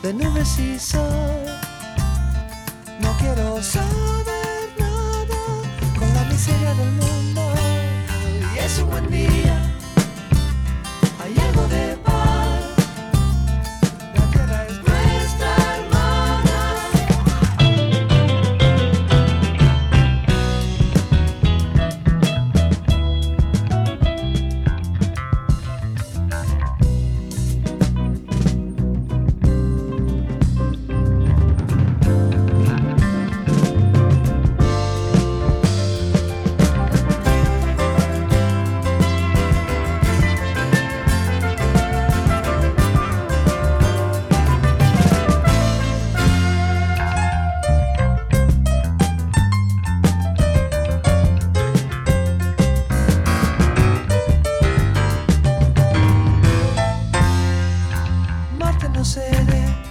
de nubes y sol. No quiero saber nada con la miseria del mundo. Y es un buen día, hay algo de paz. La tierra es nuestra hermana. Marte no se ve,